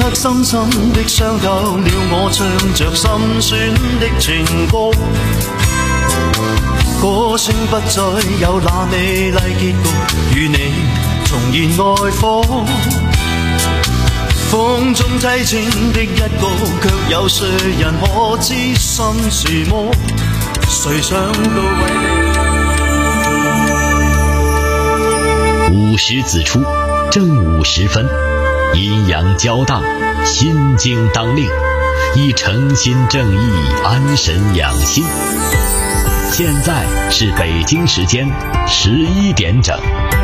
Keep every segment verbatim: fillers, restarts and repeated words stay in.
刻深深的傷透了我，唱着心酸的情歌。歌聲不再有那美麗結局，與你重燃愛火。風中凄清的一個，卻有誰人可知心是魔？誰想到為你？午時子出，正午時分，陰陽交盪，心經當令，以誠心正義安神養心。现在是北京时间十一点整。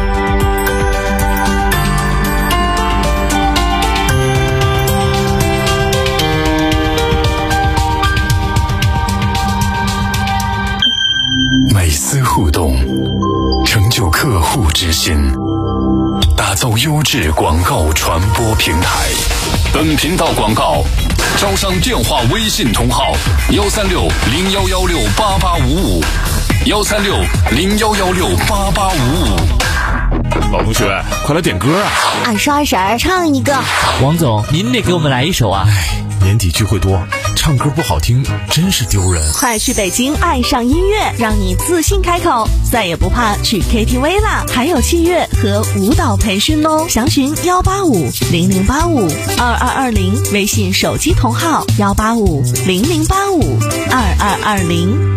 每丝互动，成就客户之心，打造优质广告传播平台。本频道广告招商电话微信同号幺三六零幺幺六八八五五，幺三六零幺幺六八八五五。 老同学，快来点歌啊！ 二十二婶唱一个。 王总，您得给我们来一首啊！ 哎，年底聚会多，唱歌不好听真是丢人。 快去北京爱上音乐，让你自信开口，再也不怕去 K T V 啦！还有器乐和舞蹈培训哦，详询幺八五零零八五二二二零，微信手机同号幺八五零零八五二二二零。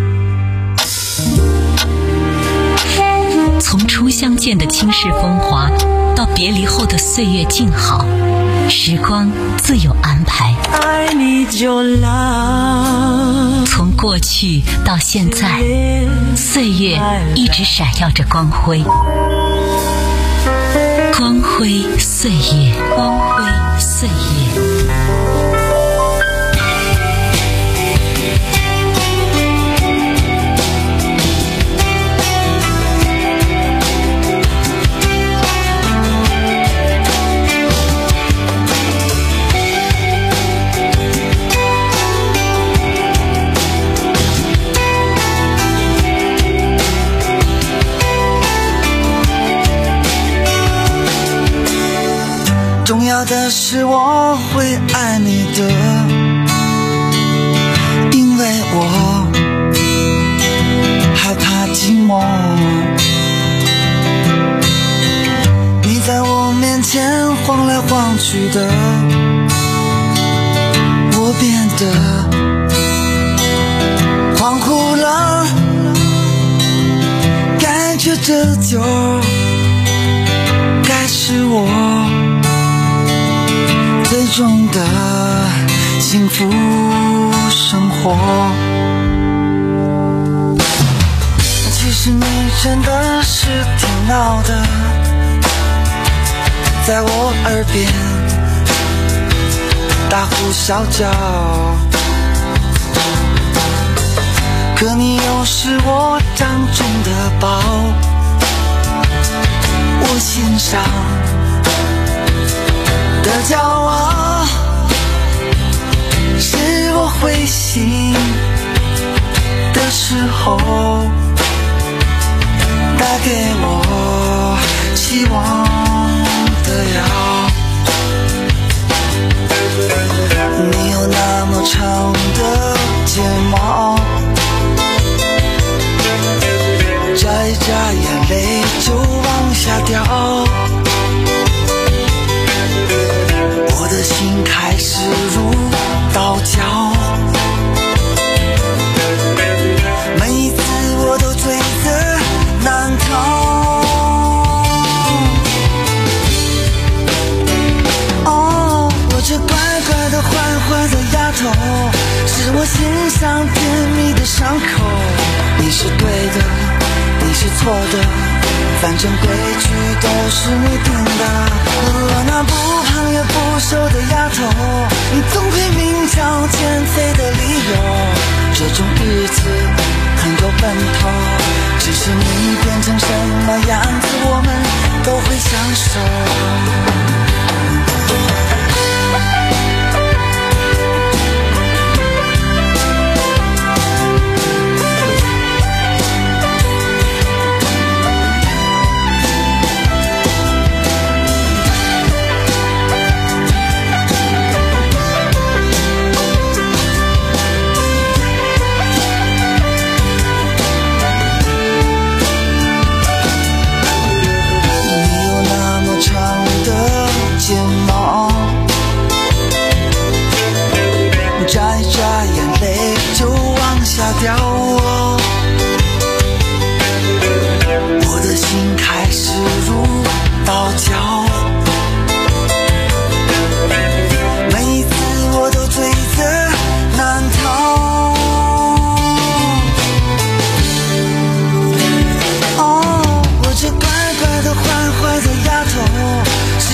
从初相见的倾世风华，到别离后的岁月静好，时光自有安排。 I need your love。 从过去到现在，岁月一直闪耀着光辉，光辉岁月，光辉岁月。 重要的是我会爱你的，因为我害怕寂寞。你在我面前晃来晃去的，我变得恍惚了，感觉这就该是我最终的幸福生活。其实你真的是挺闹的，在我耳边大呼小叫，可你又是我掌中的宝，我心上的骄傲，是我灰心的时候带给我希望的药。你有那么长的睫毛，眨一眨眼泪就往下掉，我的心开始如刀绞，每一次我都追着难逃。哦，我这乖乖的坏坏的丫头，是我心上甜蜜的伤口。你是对的，你是错的，反正规矩都是你定的。我那不胖也不瘦的丫头，你总拼命找减肥的理由。这种日子很有奔头，只是你变成什么样子，我们都会享受。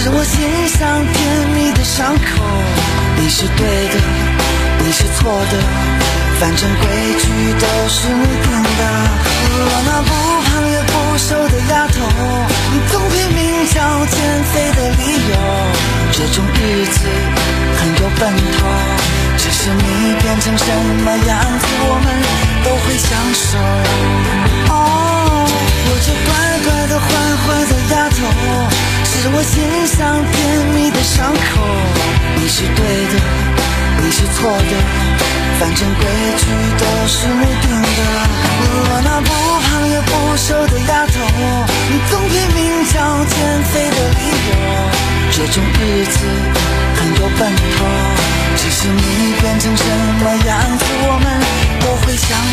是我心上甜蜜的伤口。你是对的，你是错的，反正规矩都是你定的。我那不胖也不瘦的丫头，你总拼命找减肥的理由。这种日子很有奔头，只是你变成什么样子，我们都会享受。哦，我这乖乖的坏坏的丫头，是我心上甜蜜的伤口。你是对的，你是错的，反正规矩都是你定的。我那不胖也不瘦的丫头，你总拼命找减肥的理由。这种日子很有奔头，只是你变成什么样子，我们都会享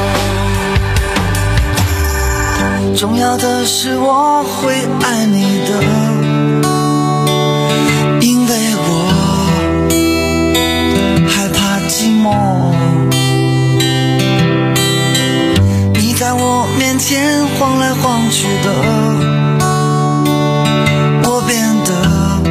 受。重要的是我会爱你的，因为我害怕寂寞。你在我面前晃来晃去的，我变得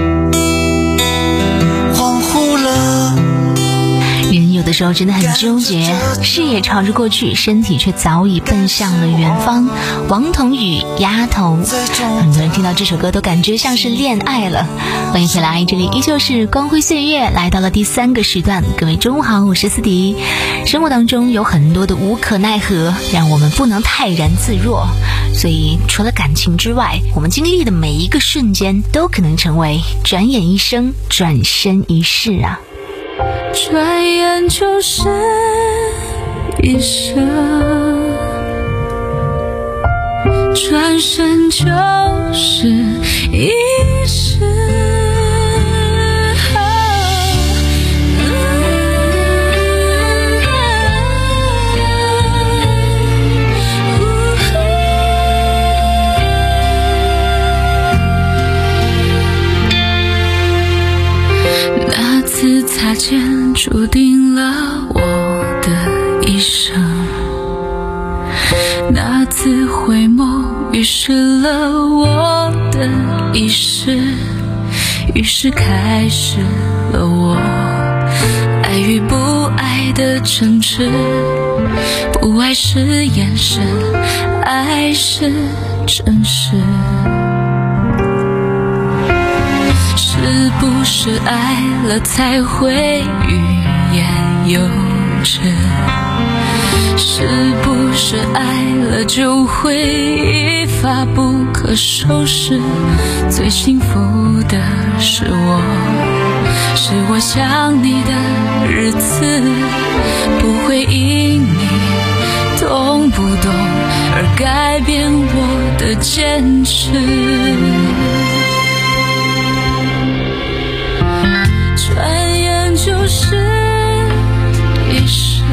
恍惚了。 人有的时候真的很纠结，视野朝着过去，身体却早已奔向了远方。王彤宇丫头，很多人听到这首歌都感觉像是恋爱了。欢迎回来，这里依旧是光辉岁月，来到了第三个时段。各位中午好，我是思迪。生活当中有很多的无可奈何，让我们不能泰然自若，所以除了感情之外，我们经历的每一个瞬间都可能成为转眼一生，转身一世啊。 转眼就是一生，转身就是一世。那次擦肩注定了我的一生，那次回眸预示了我的一世，于是开始了我爱与不爱的争执。不爱是眼神，爱是真实。是不是爱了才会欲言又止？是不是爱了就会一发不可收拾？最幸福的是我，是我想你的日子，不会因你懂不懂而改变我的坚持。转眼就是一生，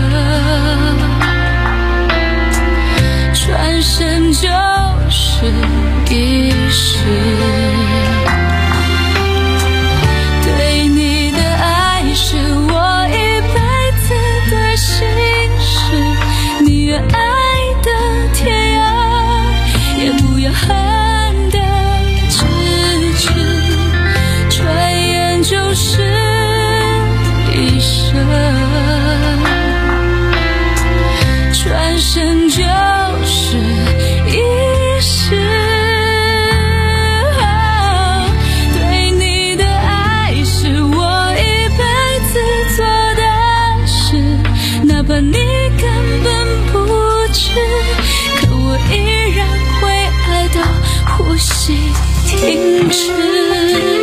转身就是一世。对你的爱是我一辈子的心事，你愿爱的天涯，也不要恨的咫尺。转眼就是一生，转身就是一世。对你的爱是我一辈子做的事，哪怕你根本不知，可我依然会爱到呼吸停止。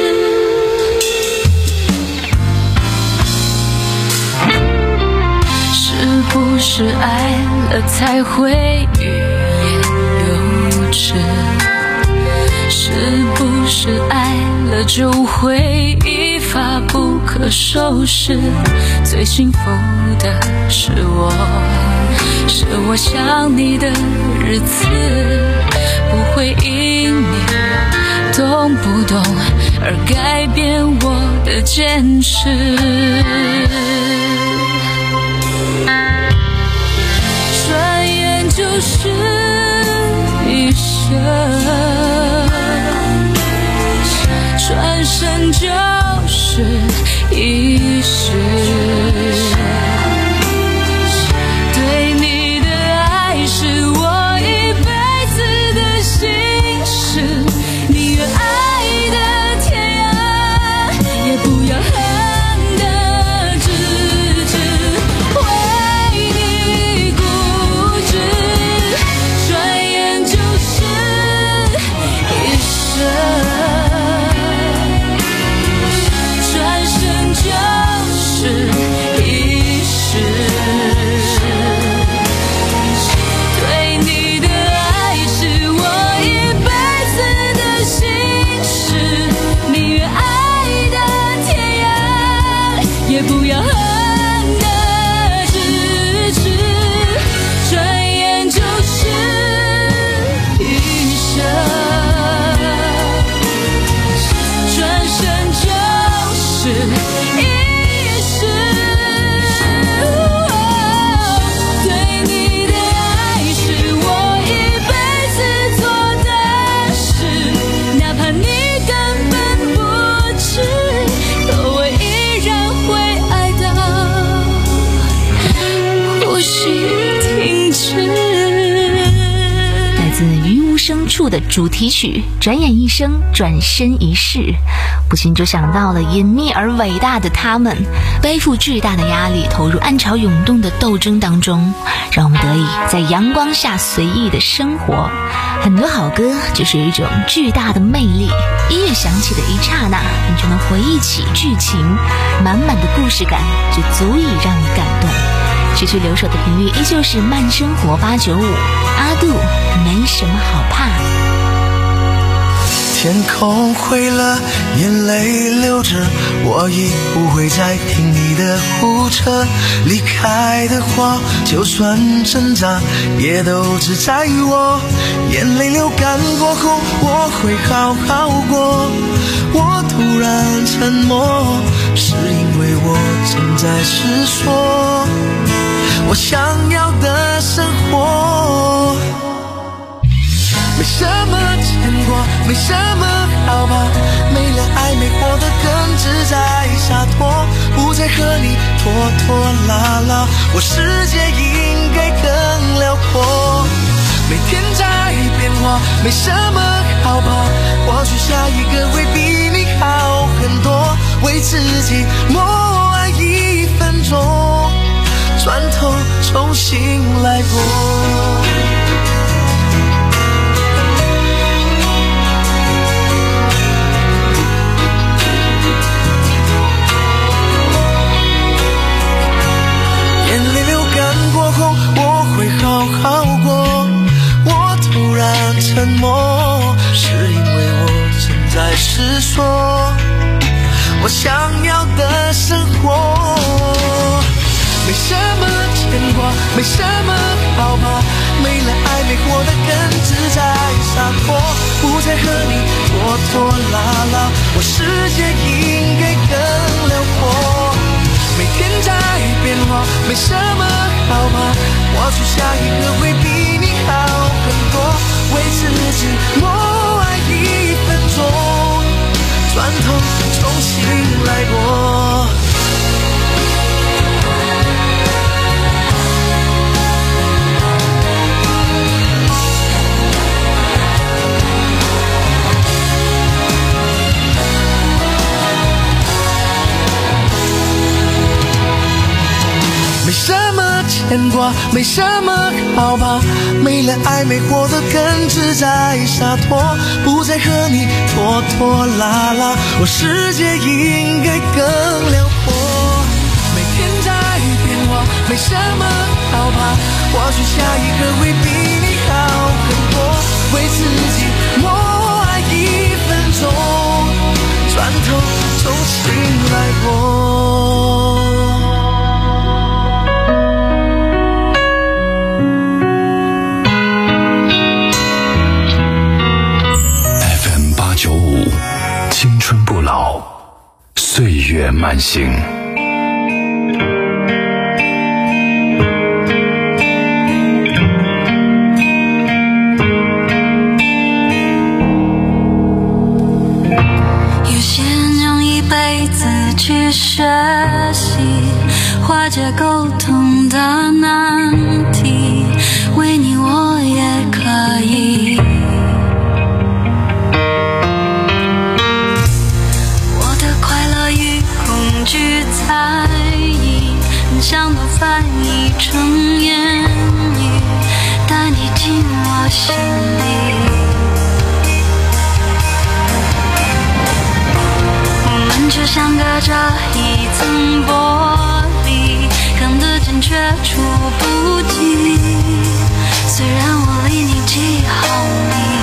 不是爱了才会欲言又止，是不是爱了就会一发不可收拾？最幸福的是我，是我想你的日子，不会因你懂不懂而改变我的坚持。就是一生，转愿爱的天涯，也不要恨的咫尺，为你固执，转眼就是一生，转身就是一世。对你的爱是我一辈子的心事，宁愿爱的天涯，也不要恨的咫尺，转眼就是一生，转身就是一世。对你的爱是我一辈子做的事，哪怕你根本不知，可我依然会爱到呼吸停止。 来自于无声处的主题曲《转眼一生，转身一世》，不禁就想到了隐秘而伟大的他们，背负巨大的压力，投入暗潮涌动的斗争当中，让我们得以在阳光下随意的生活。很多好歌就是有一种巨大的魅力，音乐响起的一刹那，你就能回忆起剧情，满满的故事感就足以让你感动。持续留守的频率依旧是慢生活八九五，阿杜没什么好怕。 天空灰了，眼泪流着，我已不会再听你的胡扯。离开的话，就算挣扎，也都只在于我。眼泪流干过后，我会好好过。我突然沉默，是因为我正在思索我想要的生活。没什么牵挂，没什么好怕，没了爱没活得更自在洒脱，不再和你拖拖拉拉，我世界应该更辽阔。每天在变化，没什么好怕，或许下一个会比你好很多，为自己默哀一分钟，转头重新来过。眼泪流干过后，我会好好过。我突然沉默，是因为我正在思索我想要的生活。没什么牵挂，没什么好怕，没了爱没活得更自在洒脱，不再和你拖拖拉拉，我世界应该更辽阔。每天在变化，没什么好怕，或许下一个会比你好很多，为自己默哀一分钟，转头重新来过。没什么牵挂，没什么好怕，没了爱没活得更自在洒脱，不再和你拖拖拉拉，我世界应该更辽阔。每天在变化，没什么好怕，或许下一个会比你好很多，为自己默哀一分钟，转头重新来过。 青春不老，岁月慢行。 有些人用一辈子去学习化解沟通的难题，为你我也可以夹着一层玻璃，看得见却触不及。虽然我离你几毫米，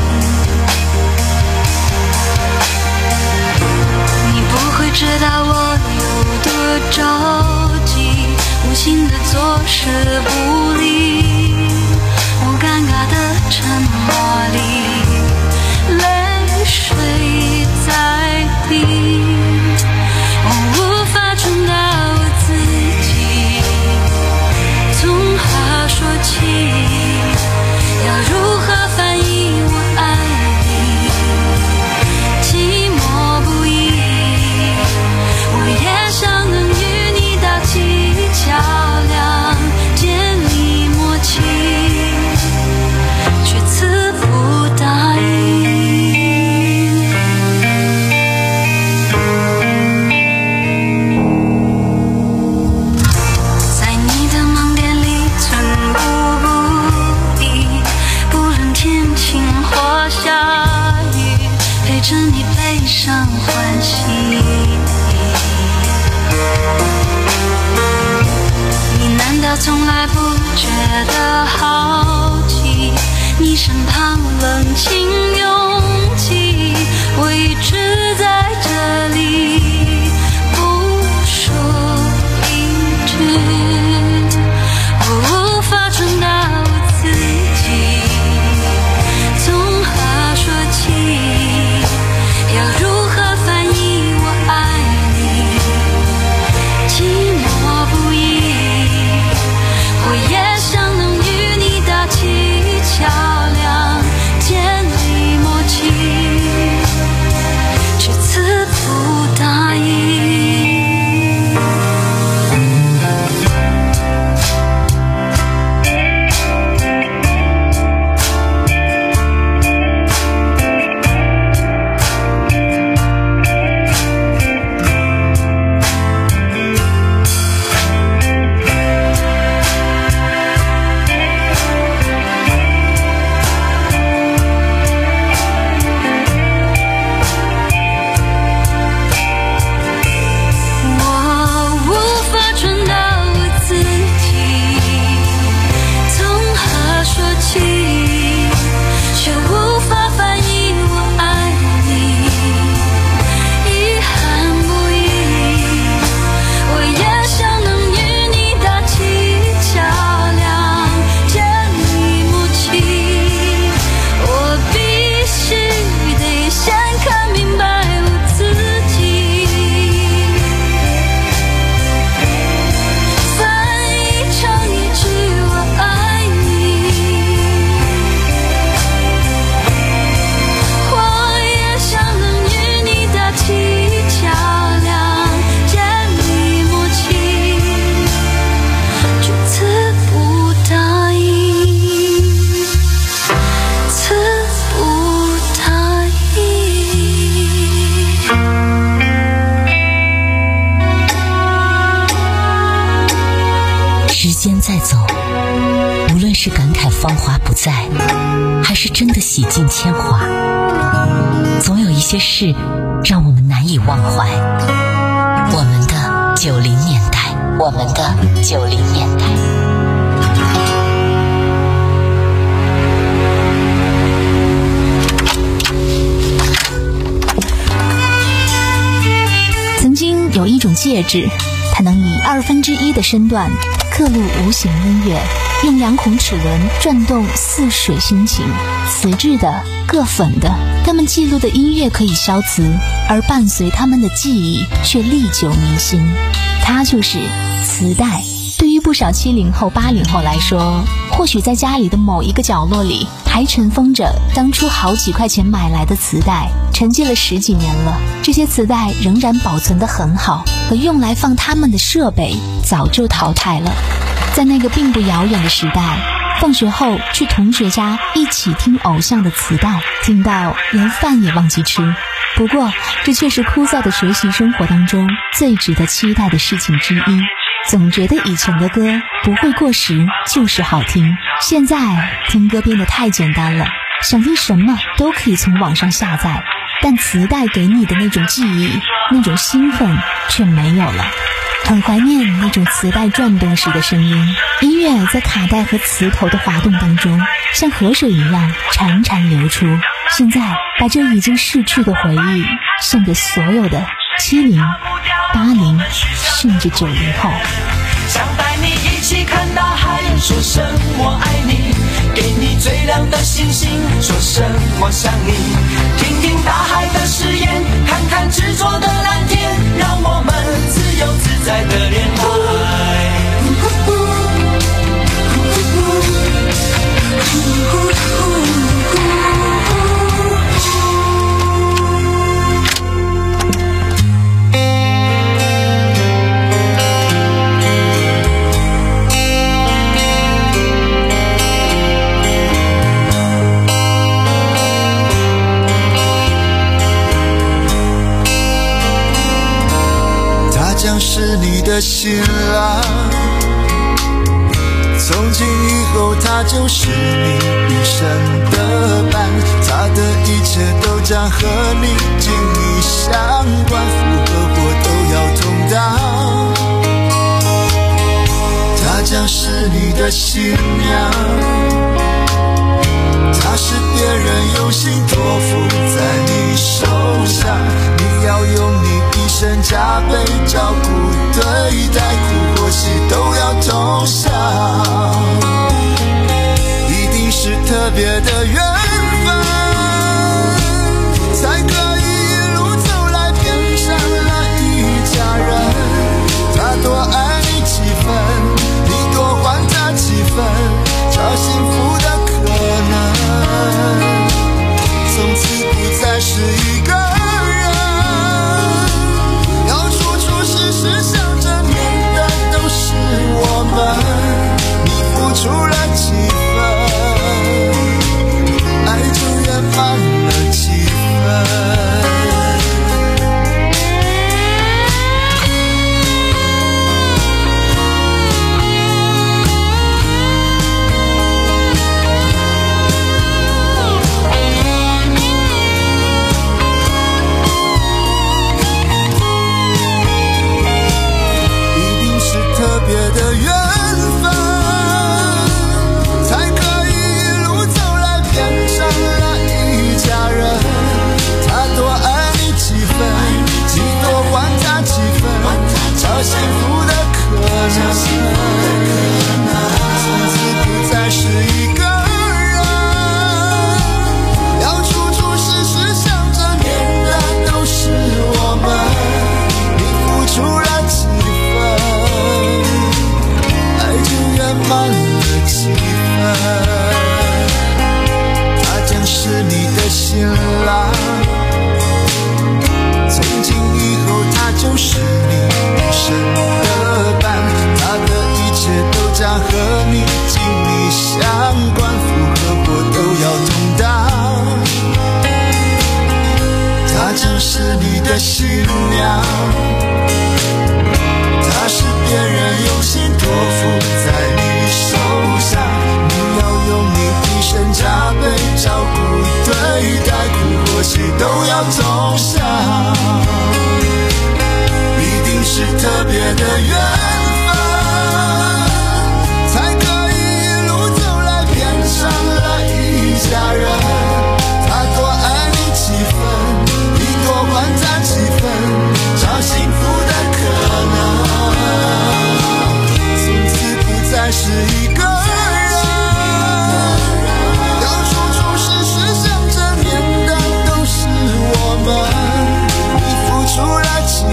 你不会知道我有多着急，无心的坐视不理，我尴尬的沉默里，泪水在滴。我无法传达我自己，从何说起，要如何翻译我爱你，寂寞不已。我也想能与你打起桥梁，建立默契，却词不达意。在你的盲点里寸步不离，不论天晴或下雨，陪着你悲伤欢喜。你难道从来不觉得好奇？你身旁冷清拥挤，我一直在这里，不说一句。我无法传达我自己，从何说起，要如何翻译我爱你，寂寞不已。我也想能与你打起桥梁，建立默契，却词不达意。我无法传达我自己，从何说起，却无法翻译我爱你，遗憾不已。我也想能与你打起桥梁，建立默契，我必须得先看明白我自己，翻译成一句我爱你。我也想能与你打起桥梁，建立默契，却词不达意，词不达意。 时间在走，无论是感慨芳华不再，还是真的洗尽铅华，总有一些事让我们难以忘怀。我们的九零年代，我们的九零年代。 曾经有一种介质，它能以二分之一的身段刻录无形音乐，用两孔齿轮转动似水心情。瓷质的、铬粉的，它们记录的音乐可以消磁，而伴随它们的记忆却历久弥新。它就是磁带。对于不少七零后、八零后来说，或许在家里的某一个角落里，还尘封着当初好几块钱买来的磁带，沉寂了十几年了。这些磁带仍然保存得很好，可用来放它们的设备早就淘汰了。在那个并不遥远的时代，放学后去同学家一起听偶像的磁带，听到连饭也忘记吃。不过，这却是枯燥的学习生活当中最值得期待的事情之一。总觉得以前的歌不会过时，就是好听。现在听歌变得太简单了，想听什么都可以从网上下载， 但磁带给你的那种记忆，那种兴奋却没有了。很怀念那种磁带转动时的声音，音乐在卡带和磁头的滑动当中，像河水一样潺潺流出。现在把这已经逝去的回忆送给所有的七零、八零，甚至九零后。 想带你一起看大海，说声我爱你，给你最亮的星星，说声我想你。听听大海的誓言，看看执着的蓝天，让我们自由自在的恋爱。 将是你的新郎，从今以后他就是你一生的伴，他的一切都将和你紧密相关，福和祸都要同当。他将是你的新娘，他是别人用心托付在你手上，你要用你一生加倍照顾对待，苦或喜都要同享，一定是特别的缘分，才可以一路走来变成了一家人。他多爱你几分，你多还他几分，找幸福的可能，从此不再是一个人，要处处事事想着面的都是我们，你付出了几分，爱就圆满了几分。特别的缘分，才可以一路走来变成了一家人。他多爱你几分，你多还他几分，找幸福的可能，从此不再是一个人，要处处事事想着面的都是我们，你付出了几分，圆满了几分，他将是你的新郎，从今以后他就是你一生的伴，他的一切都将和你紧密相关，福和祸都要同当，他将是你的新娘，他是别人用心托付在你手上，你要用你一生加倍照顾对待，苦或喜都要同享，一定是特别的缘分，才可以一路走来变成了一家人。他多爱你几分，你多还他几分，找幸福的可能，再是一个人，要处处事事想着面的都是我们，你付出了几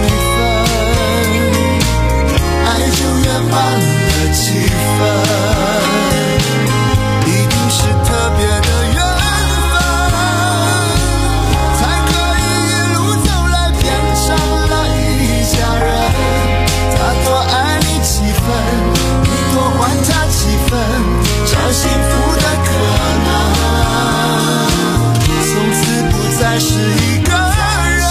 分，爱就圆满了几分，一定是特别的缘分，才可以一路走来变成了一家人。他多爱你几分，多还他几分，找幸福的可能，从此不再是一个人，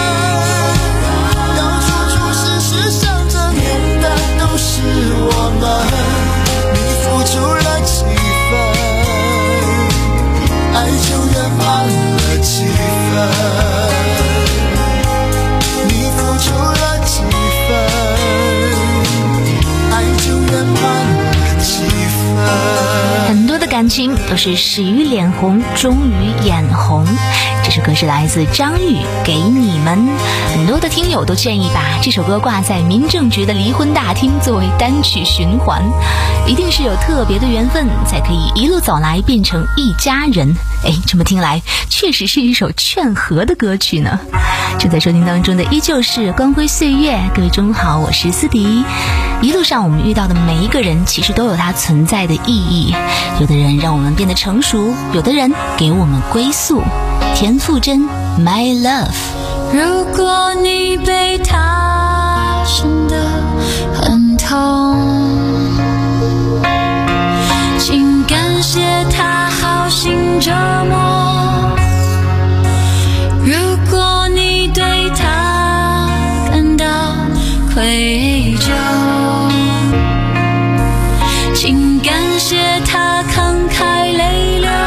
要处处事事想着面的都是我们，你付出了几分，爱就圆满了几分。 感情都是始于脸红，终于眼红。这首歌是来自张宇，给你们。很多的听友都建议把这首歌挂在民政局的离婚大厅作为单曲循环，一定是有特别的缘分才可以一路走来变成一家人。哎，这么听来确实是一首劝和的歌曲呢。正在收听当中的依旧是光辉岁月，各位中午好，我是思迪。一路上我们遇到的每一个人其实都有它存在的意义，有的人让我们变得成熟，有的人给我们归宿。田馥甄 My Love。 如果你被他伤得很痛，请感谢他好心折磨。如果你对他感到愧疚，请感谢他慷慨泪流。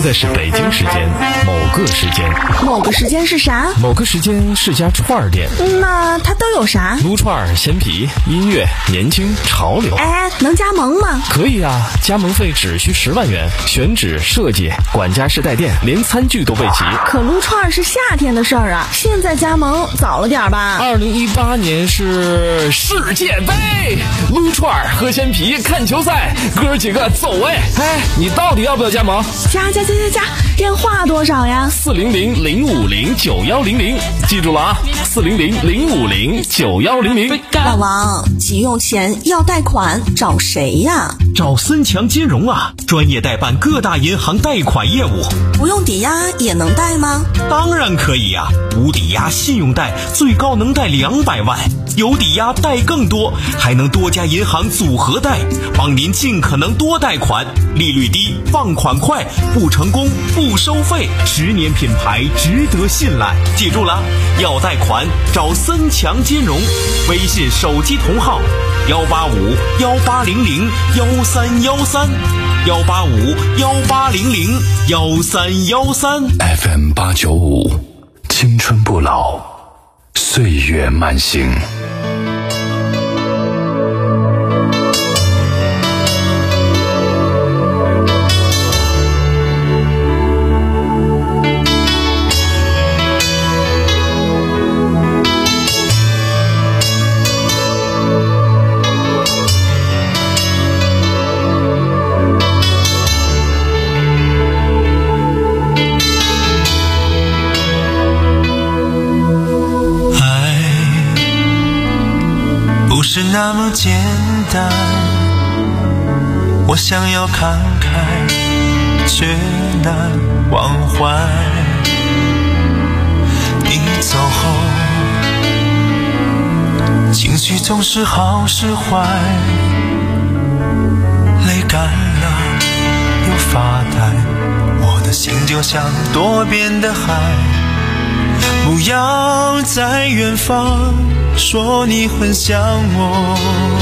在是北京时间某个时间。 某个时间是啥？ 某个时间是家串儿店。 那它都有啥？ 撸串、鲜皮、音乐、年轻、潮流。 哎，能加盟吗？ 可以啊，加盟费只需十万元，选址、设计、管家式带电，连餐具都备齐。 可撸串是夏天的事儿啊，现在加盟早了点吧？ 二零一八年是世界杯，撸串、喝鲜皮、看球赛，哥几个走哎！哎，你到底要不要加盟？ 加加加加加，电话多少呀？ 四零零零五零九幺零零，记住了啊，四零零零五零九幺零零。 老王，急用钱要贷款，找谁呀？ 找森强金融啊，专业代办各大银行贷款业务。 不用抵押也能贷吗？ 当然可以呀、啊，无抵押信用贷最高能贷两百万，有抵押贷更多，还能多家银行组合贷，帮您尽可能多贷款，利率低，放款快，不成功不收费，十年品牌值得信赖。记住了，要贷款找森强金融，微信手机同号幺八五幺八零零幺三幺三幺八五幺八零零幺三幺三 F M 八九五，青春不老，岁月慢行。 是那么简单，我想要看开，却难忘怀。你走后，情绪总是好是坏，泪干了又发呆，我的心就像多变的海。不要在远方说你很想我，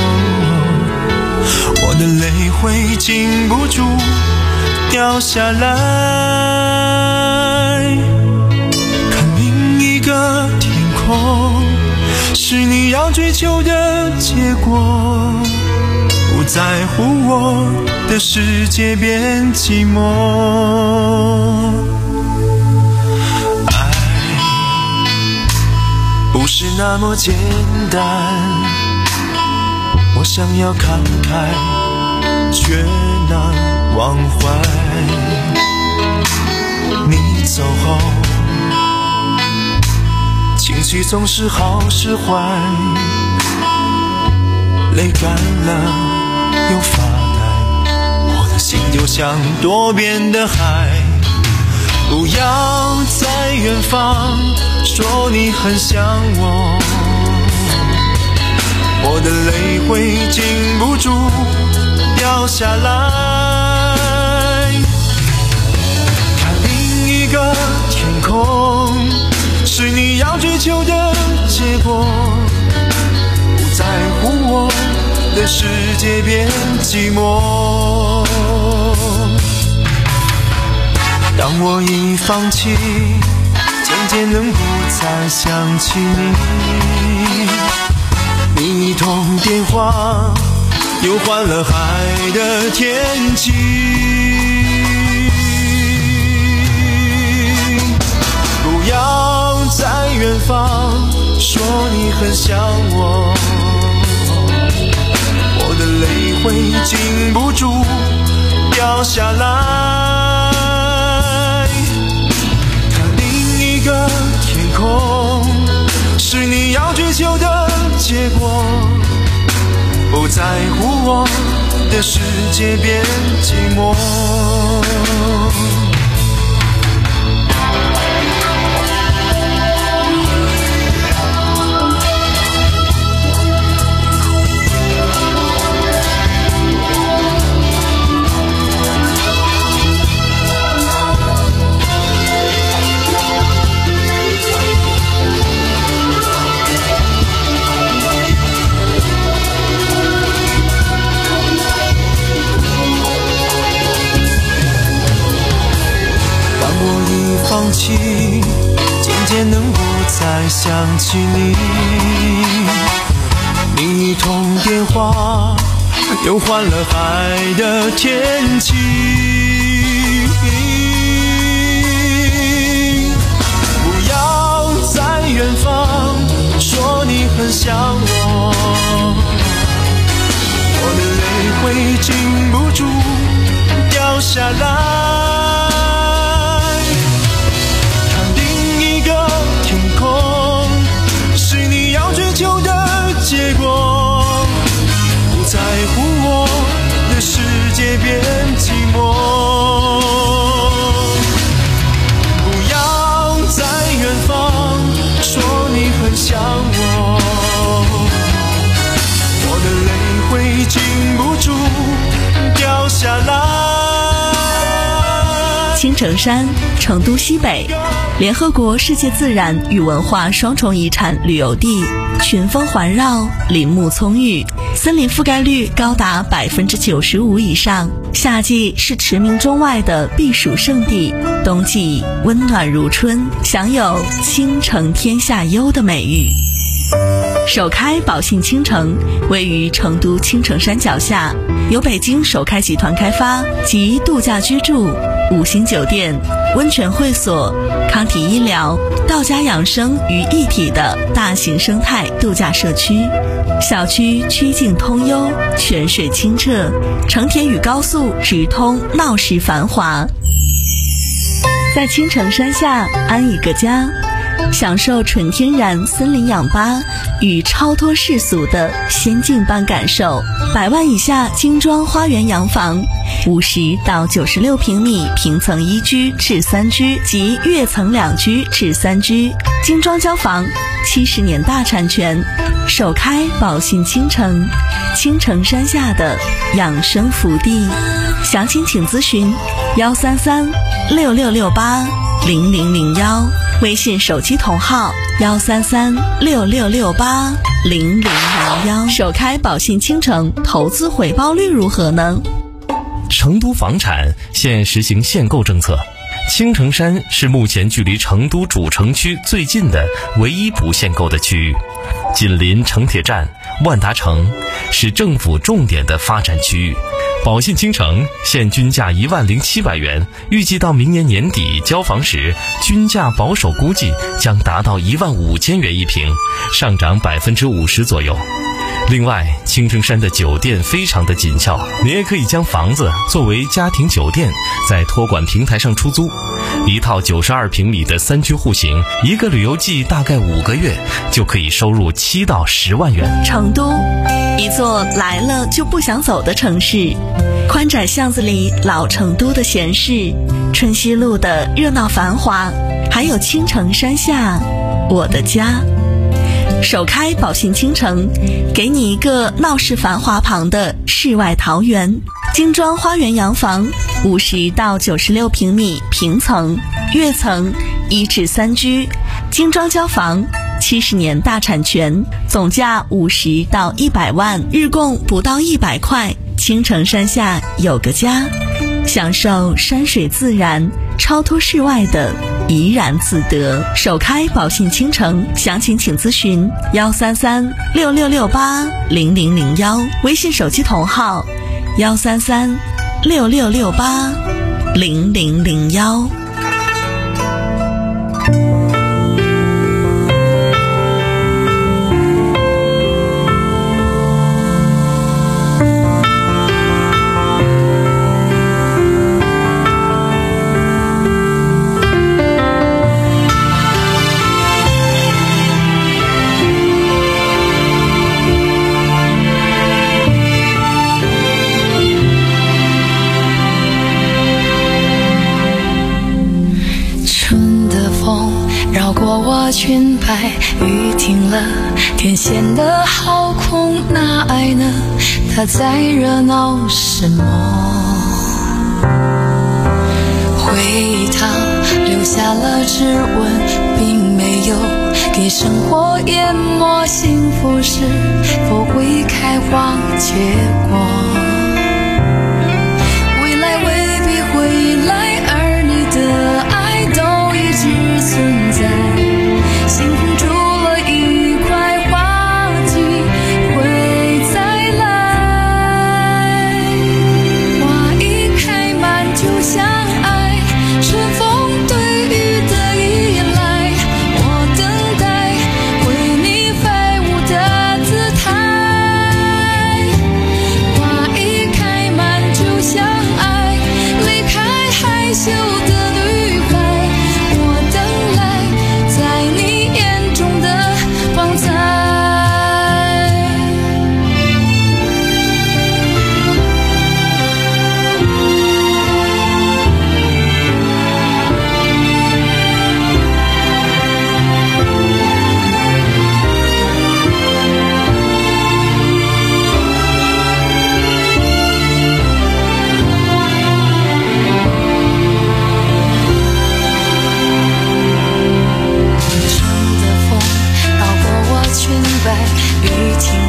我的泪会禁不住掉下来。看另一个天空，是你要追求的结果，不在乎我的世界变寂寞。不是那么简单，我想要看开，却难忘怀。你走后，情绪总是好是坏，泪干了又发呆，我的心就像多变的海。不要在远方说你很想我，我的泪会禁不住掉下来。看另一个天空，是你要追求的结果，不在乎我的世界变寂寞。当我一放弃，渐渐能不再想起你，你一通电话又换了海的天际。不要在远方说你很想我，我的泪会禁不住掉下来。一个天空，是你要追求的结果，不在乎我的世界变寂寞。 想起你，另一通电话又换了海的天气。不要在远方说你很想我，我的泪会禁不住掉下来。看另一个天空，是你要追求的结果。不在乎我的世界变寂寞，不要在远方说你很想我，我的泪会禁不住掉下来。 青城山，成都西北，联合国世界自然与文化双重遗产旅游地，群峰环绕，林木葱郁，森林覆盖率高达百分之九十五以上。夏季是驰名中外的避暑胜地，冬季温暖如春，享有倾城天下优的美誉。首开宝信倾城位于成都青城山脚下，由北京首开集团开发，集度假居住、五星酒店、温泉会所、康体医疗、道家养生于一体的大型生态度假社区。小区曲径通幽，泉水清澈，成田与高速直通，闹市繁华。在青城山下安一个家，享受纯天然森林氧吧与超脱世俗的仙境般感受。百万以下精装花园洋房，五十到九十六平米平层一居至三居及跃层两居至三居，精装交房，七十年大产权，首开宝信倾城，青城山下的养生福地。详情请咨询幺三三六六六八零零零幺，微信手机同号幺三三六六六八零零零幺。首开宝信倾城，投资回报率如何呢？ 成都房产现实行限购政策，青城山是目前距离成都主城区最近的唯一不限购的区域，紧邻城铁站、万达城，是政府重点的发展区域。宝信倾城现均价一万零七百元，预计到明年年底交房时，均价保守估计将达到一万五千元一平，上涨百分之五十左右。另外，青城山的酒店非常的紧俏，你也可以将房子作为家庭酒店，在托管平台上出租。一套九十二平米的三居户型，一个旅游季大概五个月，就可以收入七到十万元。 成都，一座来了就不想走的城市，宽窄巷子里老成都的闲适，春熙路的热闹繁华，还有青城山下我的家。首开宝信倾城，给你一个闹市繁华旁的世外桃源，精装花园洋房，五十到九十六平米平层、跃层一至三居，精装交房，七十年大产权，总价五十到一百万，日供不到一百块。青城山下有个家，享受山水自然，超脱世外的怡然自得。首开宝信倾城，详情请咨询幺三三六六六八零零零幺，微信手机同号幺三三六六六八零零零幺。 裙摆，雨停了，天显得好空，那爱呢？它在热闹什么？回忆它留下了指纹，并没有给生活淹没。幸福是否会开花结果？未来未必会来，而你的爱都一直存在。幸福住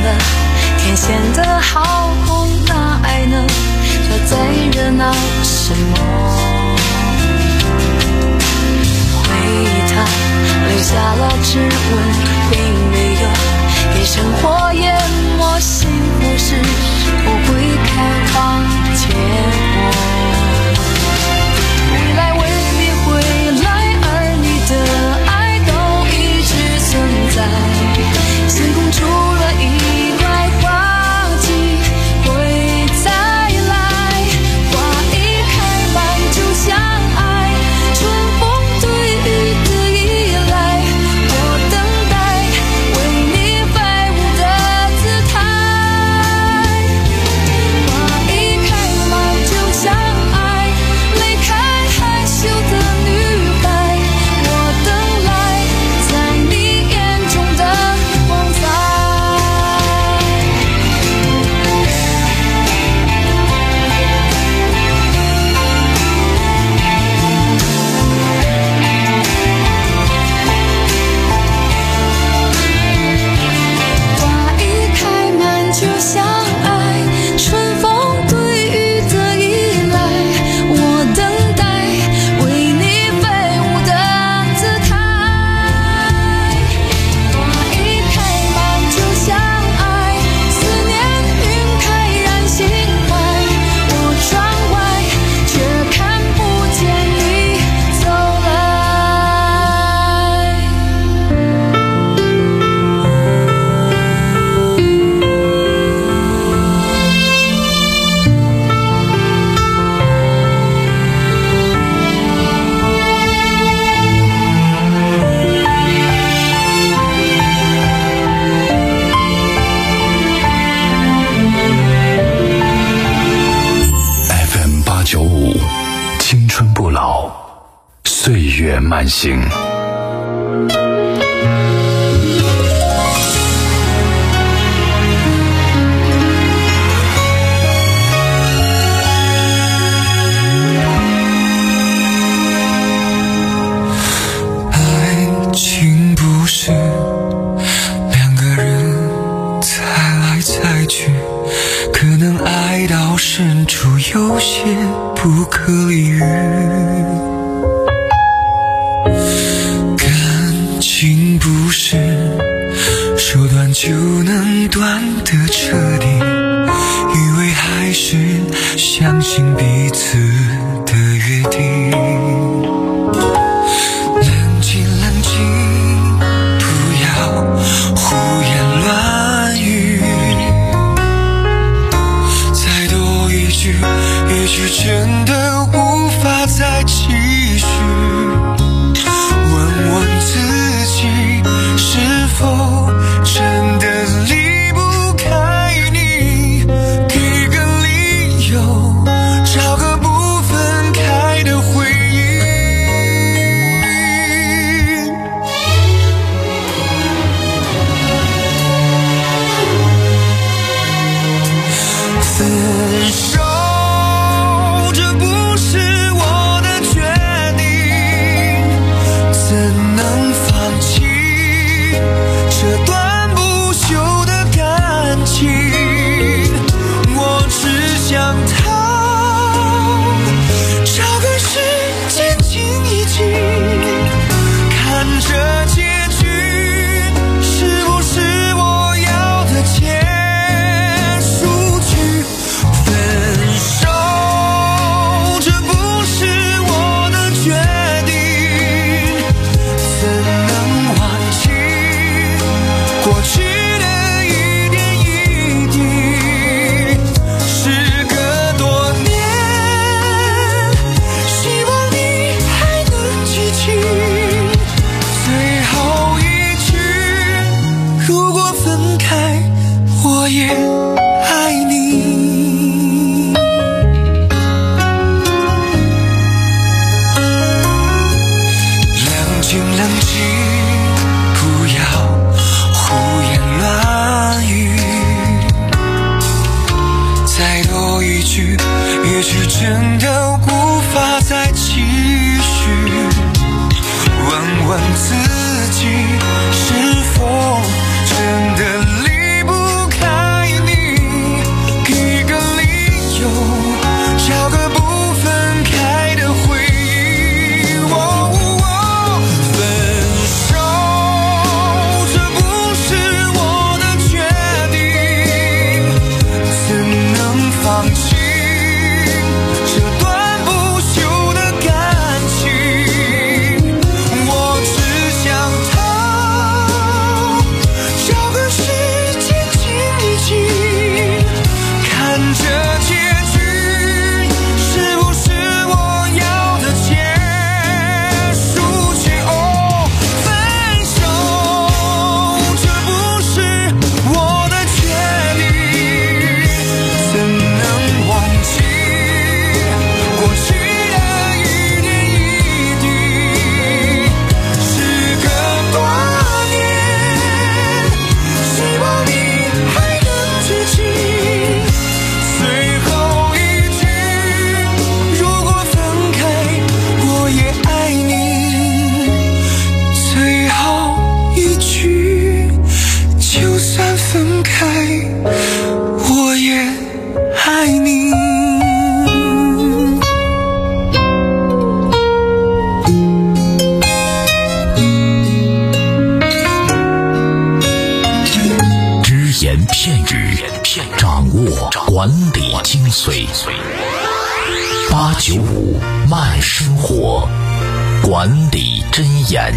了，天显得好红，那爱呢？这在热闹什么？回忆它留下了指纹，并没有给生活淹没。幸福是不会开花结果。未来未必会来，而你的爱都一直存在。星空除了一块花季会再来，花一开满就像爱，春风对雨的依赖，我等待为你飞舞的姿态。花一开满就像爱，离开害羞的女孩，我等来在你眼中的光彩。花一开满就像爱，春风对雨的依赖，我等待为你飞舞的姿态。花一开满就像爱，思念晕开染心怀，我窗外却看不见你走 F M 八九五，青春不老，岁月慢行。 爱情不是两个人猜来猜去，可能爱到深处有些不可理喻。感情不是说断就能断的彻底，以为还是相信彼此的约定。冷静冷静，不要胡言乱语，再多一句一句真的无法再继续。问问自己，是否真的离不开你？给个理由，找个不分开的回片语，掌握管理精髓。八九五慢生活，管理箴言。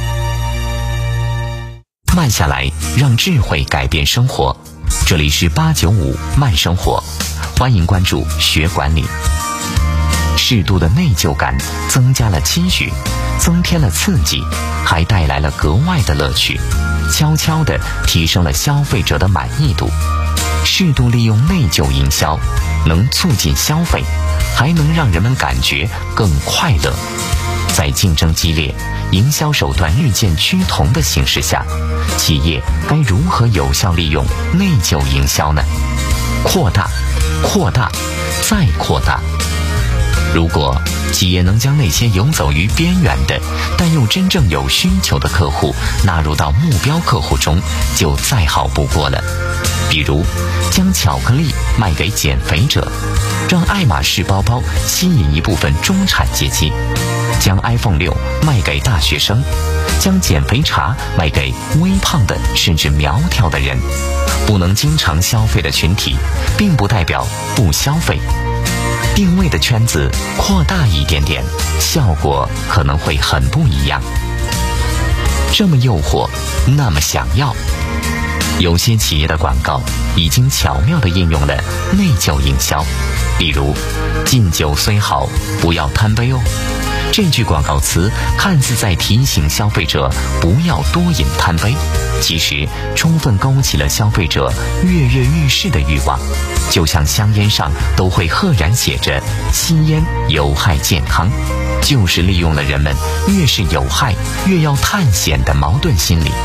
慢下来，让智慧改变生活。这里是八九五慢生活，欢迎关注学管理。适度的内疚感增加了期许，增添了刺激，还带来了格外的乐趣，悄悄地提升了消费者的满意度。适度利用内疚营销，能促进消费，还能让人们感觉更快乐。在竞争激烈、营销手段日渐趋同的形势下，企业该如何有效利用内疚营销呢？扩大，扩大，再扩大。如果企业能将那些游走于边缘的但又真正有需求的客户纳入到目标客户中，就再好不过了。比如将巧克力卖给减肥者，让爱马仕包包吸引一部分中产阶级，将 iPhone 六卖给大学生，将减肥茶卖给微胖的甚至苗条的人。不能经常消费的群体并不代表不消费，定位的圈子扩大一点点，效果可能会很不一样。这么诱惑，那么想要。有些企业的广告已经巧妙地应用了内疚营销，比如敬酒虽好，不要贪杯哦。这句广告词看似在提醒消费者不要多饮贪杯，其实充分勾起了消费者跃跃欲试的欲望。就像香烟上都会赫然写着吸烟有害健康，就是利用了人们越是有害越要探险的矛盾心理。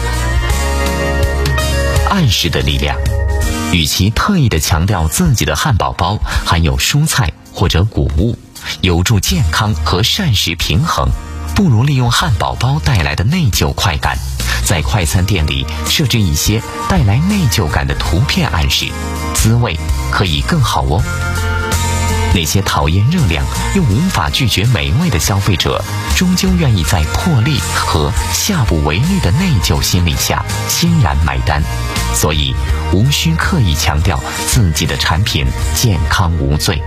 暗示的力量，与其特意地强调自己的汉堡包含有蔬菜或者谷物，有助健康和膳食平衡，不如利用汉堡包带来的内疚快感，在快餐店里设置一些带来内疚感的图片暗示，滋味可以更好哦。那些讨厌热量又无法拒绝美味的消费者，终究愿意在魄力和下不为例的内疚心理下欣然买单。所以无需刻意强调自己的产品健康无罪。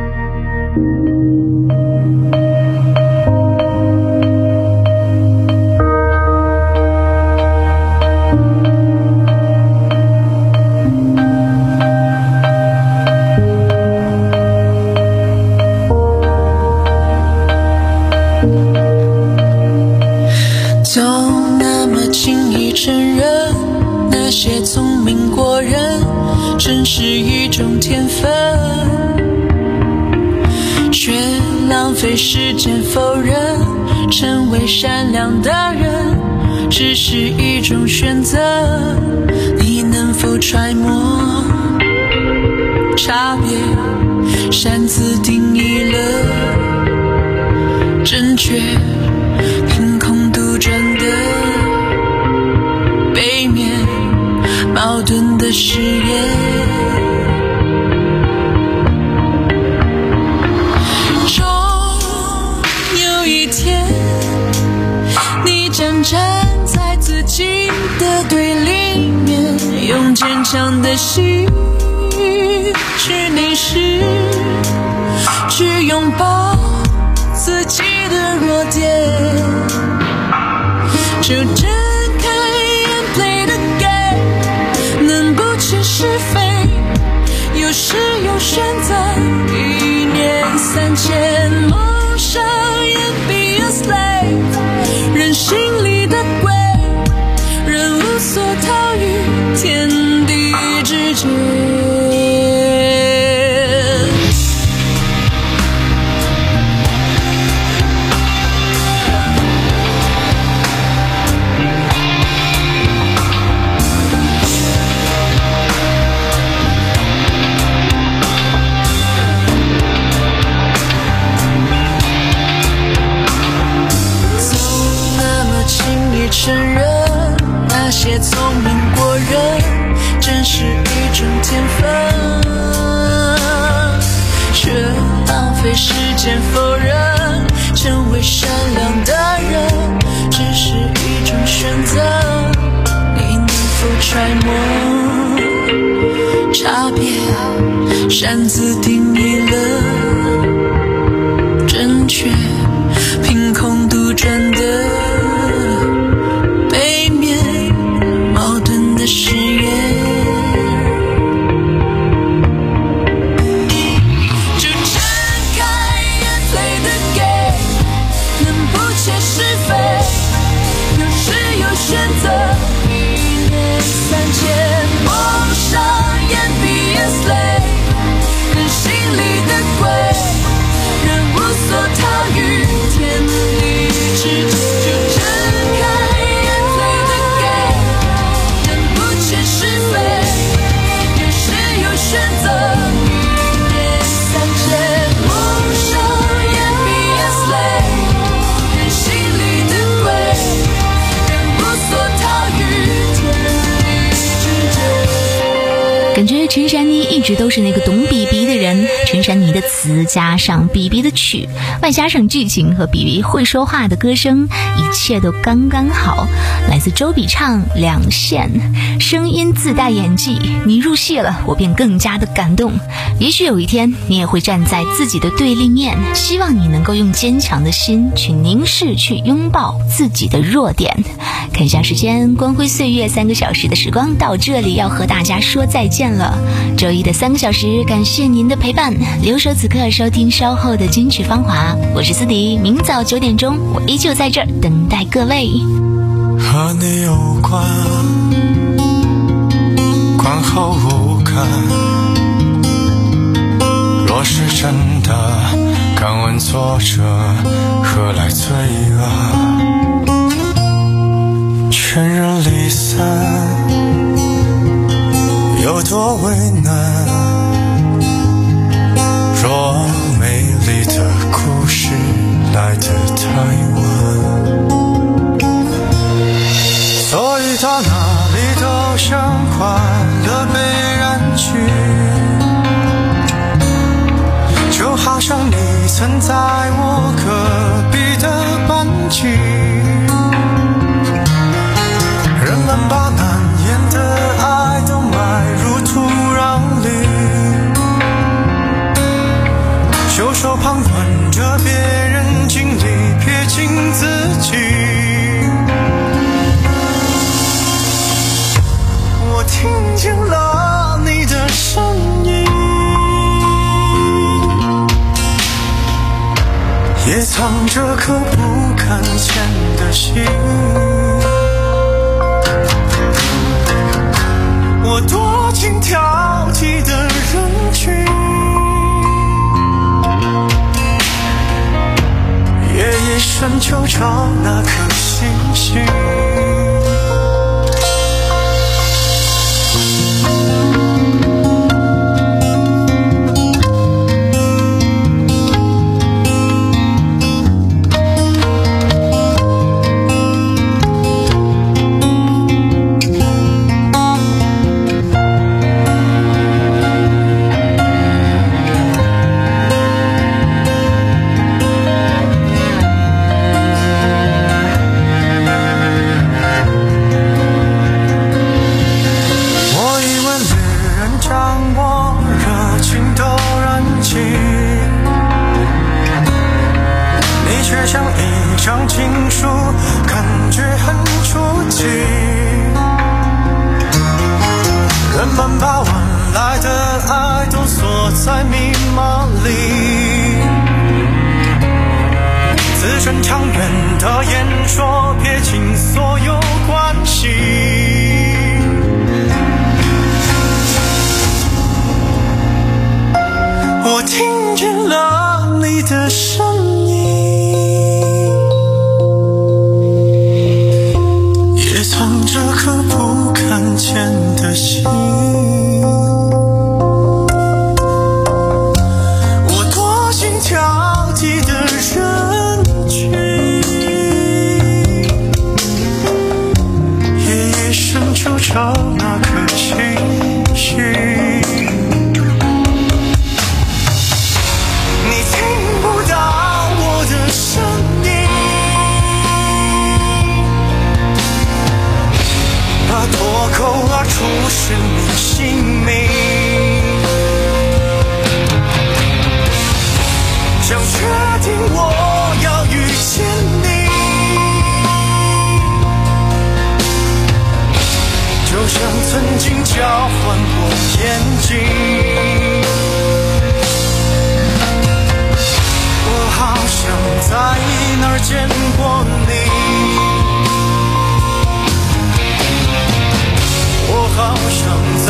那些聪明过人，真是一种天分，却浪费时间否认，成为善良的人，只是一种选择。你能否揣摩差别，擅自定义了正确，凭空杜撰的背面矛盾的誓言。终有一天，你将站在自己的对立面，用坚强的心去凝视，去拥抱自己的弱点，就这是非，有时有选择，一念三千，梦想也 be a slave， 人心里的鬼，人无所逃于天地之间。承认那些聪明过人，真是一种天分，却浪费时间否认，成为善良的人，只是一种选择。你能否揣摩差别，擅自定义了正确，凭空杜撰的背面，矛盾的誓言。选择一念三千，蒙上眼闭眼 slay， 跟心里的鬼，人无所逃于天地之间。就睁开眼 play the game， 人不缺是非，有时有选择一念三千，蒙上眼闭眼 slay， 跟心里的鬼。 感觉陈珊妮一直都是那个懂比比的人，陈珊妮的词加上比比的曲，外加上剧情和比比会说话的歌声，一切都刚刚好。来自周笔畅两线，声音自带演技，你入戏了，我便更加的感动。也许有一天你也会站在自己的对立面，希望你能够用坚强的心去凝视，去拥抱自己的弱点。看一下时间，光辉岁月三个小时的时光到这里要和大家说再见了。周一的三个小时，感谢您的陪伴，留守此刻收听稍后的金曲芳华。我是思迪，明早九点钟我依旧在这儿等待各位。 和你有关，观后无感，若是真的敢问作者何来罪恶，全人离散有多为难，若美丽的故事来得太晚，所以到哪里都像快乐被染去，就好像你曾在我隔壁的班级，人们把难言的爱都埋入土壤里，袖手旁观着别人经历，撇清自己。我听见了你的声音，也藏着颗不敢见的心。我躲进挑剔的人群，夜一深就找那颗星星。我听见了你的声音，也藏着颗不敢见的心。我躲进挑剔的人群，夜夜深就找那颗星星。脱口而出是你姓名。 像曾经交换过眼睛。我好像在哪儿见过你，我好像在